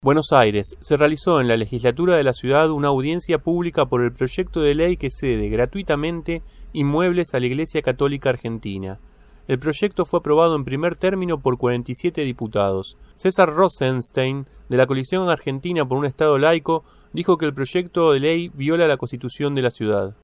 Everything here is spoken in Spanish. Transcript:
Buenos Aires. Se realizó en la legislatura de la ciudad una audiencia pública por el proyecto de ley que cede gratuitamente inmuebles a la Iglesia Católica Argentina. El proyecto fue aprobado en primer término por 47 diputados. César Rosenstein, de la Coalición Argentina por un Estado Laico, dijo que el proyecto de ley viola la Constitución de la ciudad.